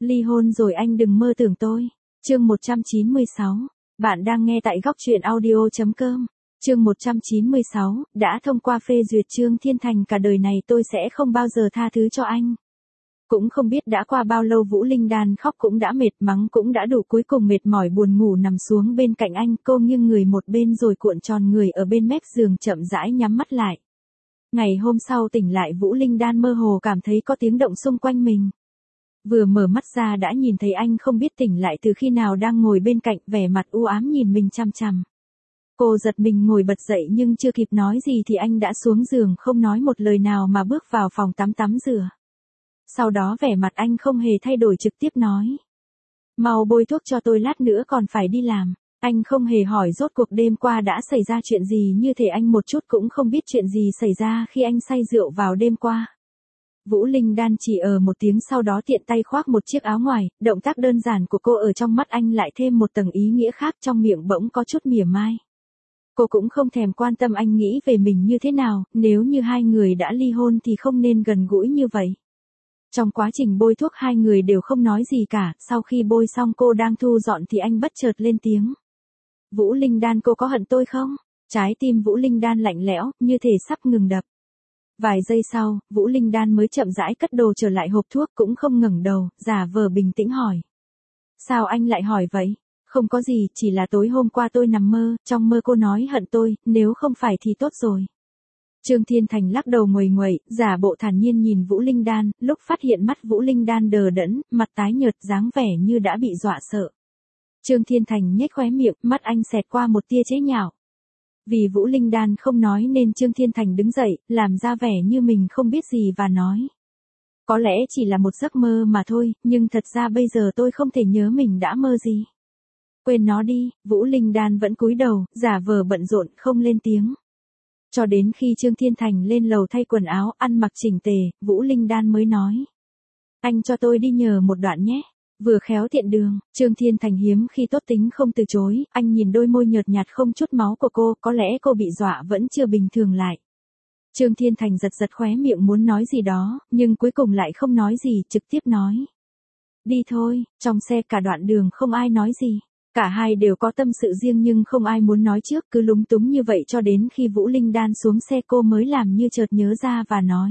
Ly hôn rồi anh đừng mơ tưởng tôi. Chương 196. Bạn đang nghe tại góc truyện audio.com. Chương 196, đã thông qua phê duyệt Trương Thiên Thành cả đời này tôi sẽ không bao giờ tha thứ cho anh. Cũng không biết đã qua bao lâu Vũ Linh Đan khóc cũng đã mệt, mắng cũng đã đủ, cuối cùng mệt mỏi buồn ngủ nằm xuống bên cạnh anh, cô nghiêng người một bên rồi cuộn tròn người ở bên mép giường chậm rãi nhắm mắt lại. Ngày hôm sau tỉnh lại Vũ Linh Đan mơ hồ cảm thấy có tiếng động xung quanh mình. Vừa mở mắt ra đã nhìn thấy anh không biết tỉnh lại từ khi nào đang ngồi bên cạnh, vẻ mặt u ám nhìn mình chằm chằm. Cô giật mình ngồi bật dậy nhưng chưa kịp nói gì thì anh đã xuống giường không nói một lời nào mà bước vào phòng tắm rửa. Sau đó vẻ mặt anh không hề thay đổi trực tiếp nói. Mau bôi thuốc cho tôi, lát nữa còn phải đi làm. Anh không hề hỏi rốt cuộc đêm qua đã xảy ra chuyện gì, như thể anh một chút cũng không biết chuyện gì xảy ra khi anh say rượu vào đêm qua. Vũ Linh Đan chỉ một tiếng sau đó tiện tay khoác một chiếc áo ngoài, động tác đơn giản của cô ở trong mắt anh lại thêm một tầng ý nghĩa khác, trong miệng bỗng có chút mỉa mai. Cô cũng không thèm quan tâm anh nghĩ về mình như thế nào, nếu như hai người đã ly hôn thì không nên gần gũi như vậy. Trong quá trình bôi thuốc hai người đều không nói gì cả, sau khi bôi xong cô đang thu dọn thì anh bất chợt lên tiếng. Vũ Linh Đan, cô có hận tôi không? Trái tim Vũ Linh Đan lạnh lẽo, như thể sắp ngừng đập. Vài giây sau, Vũ Linh Đan mới chậm rãi cất đồ trở lại hộp thuốc, cũng không ngẩng đầu, giả vờ bình tĩnh hỏi. Sao anh lại hỏi vậy? Không có gì, chỉ là tối hôm qua tôi nằm mơ, trong mơ cô nói hận tôi, nếu không phải thì tốt rồi. Trương Thiên Thành lắc đầu nguầy nguậy, giả bộ thản nhiên nhìn Vũ Linh Đan, lúc phát hiện mắt Vũ Linh Đan đờ đẫn, mặt tái nhợt, dáng vẻ như đã bị dọa sợ. Trương Thiên Thành nhếch khóe miệng, mắt anh xẹt qua một tia chế nhạo. Vì Vũ Linh Đan không nói nên Trương Thiên Thành đứng dậy, làm ra vẻ như mình không biết gì và nói. Có lẽ chỉ là một giấc mơ mà thôi, nhưng thật ra bây giờ tôi không thể nhớ mình đã mơ gì. Quên nó đi. Vũ Linh Đan vẫn cúi đầu, giả vờ bận rộn không lên tiếng. Cho đến khi Trương Thiên Thành lên lầu thay quần áo, ăn mặc chỉnh tề, Vũ Linh Đan mới nói. Anh cho tôi đi nhờ một đoạn nhé. Vừa khéo tiện đường, Trương Thiên Thành hiếm khi tốt tính không từ chối, anh nhìn đôi môi nhợt nhạt không chút máu của cô, có lẽ cô bị dọa vẫn chưa bình thường lại. Trương Thiên Thành giật khóe miệng muốn nói gì đó, nhưng cuối cùng lại không nói gì, trực tiếp nói. Đi thôi. Trong xe cả đoạn đường không ai nói gì. Cả hai đều có tâm sự riêng nhưng không ai muốn nói trước, cứ lúng túng như vậy cho đến khi Vũ Linh Đan xuống xe cô mới làm như chợt nhớ ra và nói.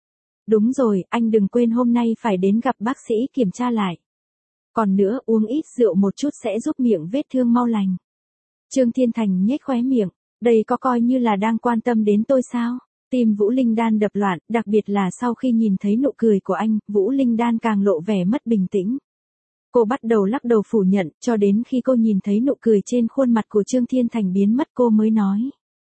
Đúng rồi, anh đừng quên hôm nay phải đến gặp bác sĩ kiểm tra lại. Còn nữa, uống ít rượu một chút sẽ giúp miệng vết thương mau lành. Trương Thiên Thành nhếch khóe miệng, đây có coi như là đang quan tâm đến tôi sao? Tim Vũ Linh Đan đập loạn, đặc biệt là sau khi nhìn thấy nụ cười của anh, Vũ Linh Đan càng lộ vẻ mất bình tĩnh. Cô bắt đầu lắc đầu phủ nhận, cho đến khi cô nhìn thấy nụ cười trên khuôn mặt của Trương Thiên Thành biến mất cô mới nói.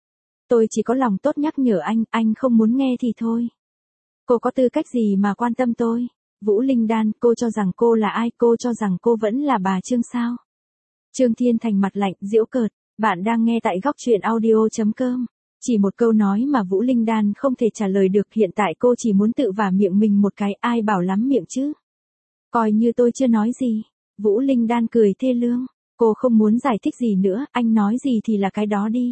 Tôi chỉ có lòng tốt nhắc nhở anh không muốn nghe thì thôi. Cô có tư cách gì mà quan tâm tôi? Vũ Linh Đan, cô cho rằng cô là ai? Cô cho rằng cô vẫn là bà Trương sao? Trương Thiên Thành mặt lạnh, giễu cợt. Bạn đang nghe tại góc truyện audio.com. Chỉ một câu nói mà Vũ Linh Đan không thể trả lời được, hiện tại cô chỉ muốn tự vả miệng mình một cái, ai bảo lắm miệng chứ? Coi như tôi chưa nói gì. Vũ Linh Đan cười thê lương. Cô không muốn giải thích gì nữa, anh nói gì thì là cái đó đi.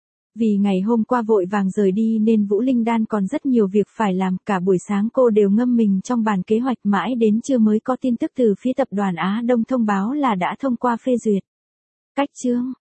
Vì ngày hôm qua vội vàng rời đi nên Vũ Linh Đan còn rất nhiều việc phải làm, cả buổi sáng cô đều ngâm mình trong bàn kế hoạch, mãi đến trưa mới có tin tức từ phía tập đoàn Á Đông thông báo là đã thông qua phê duyệt. Cách chương.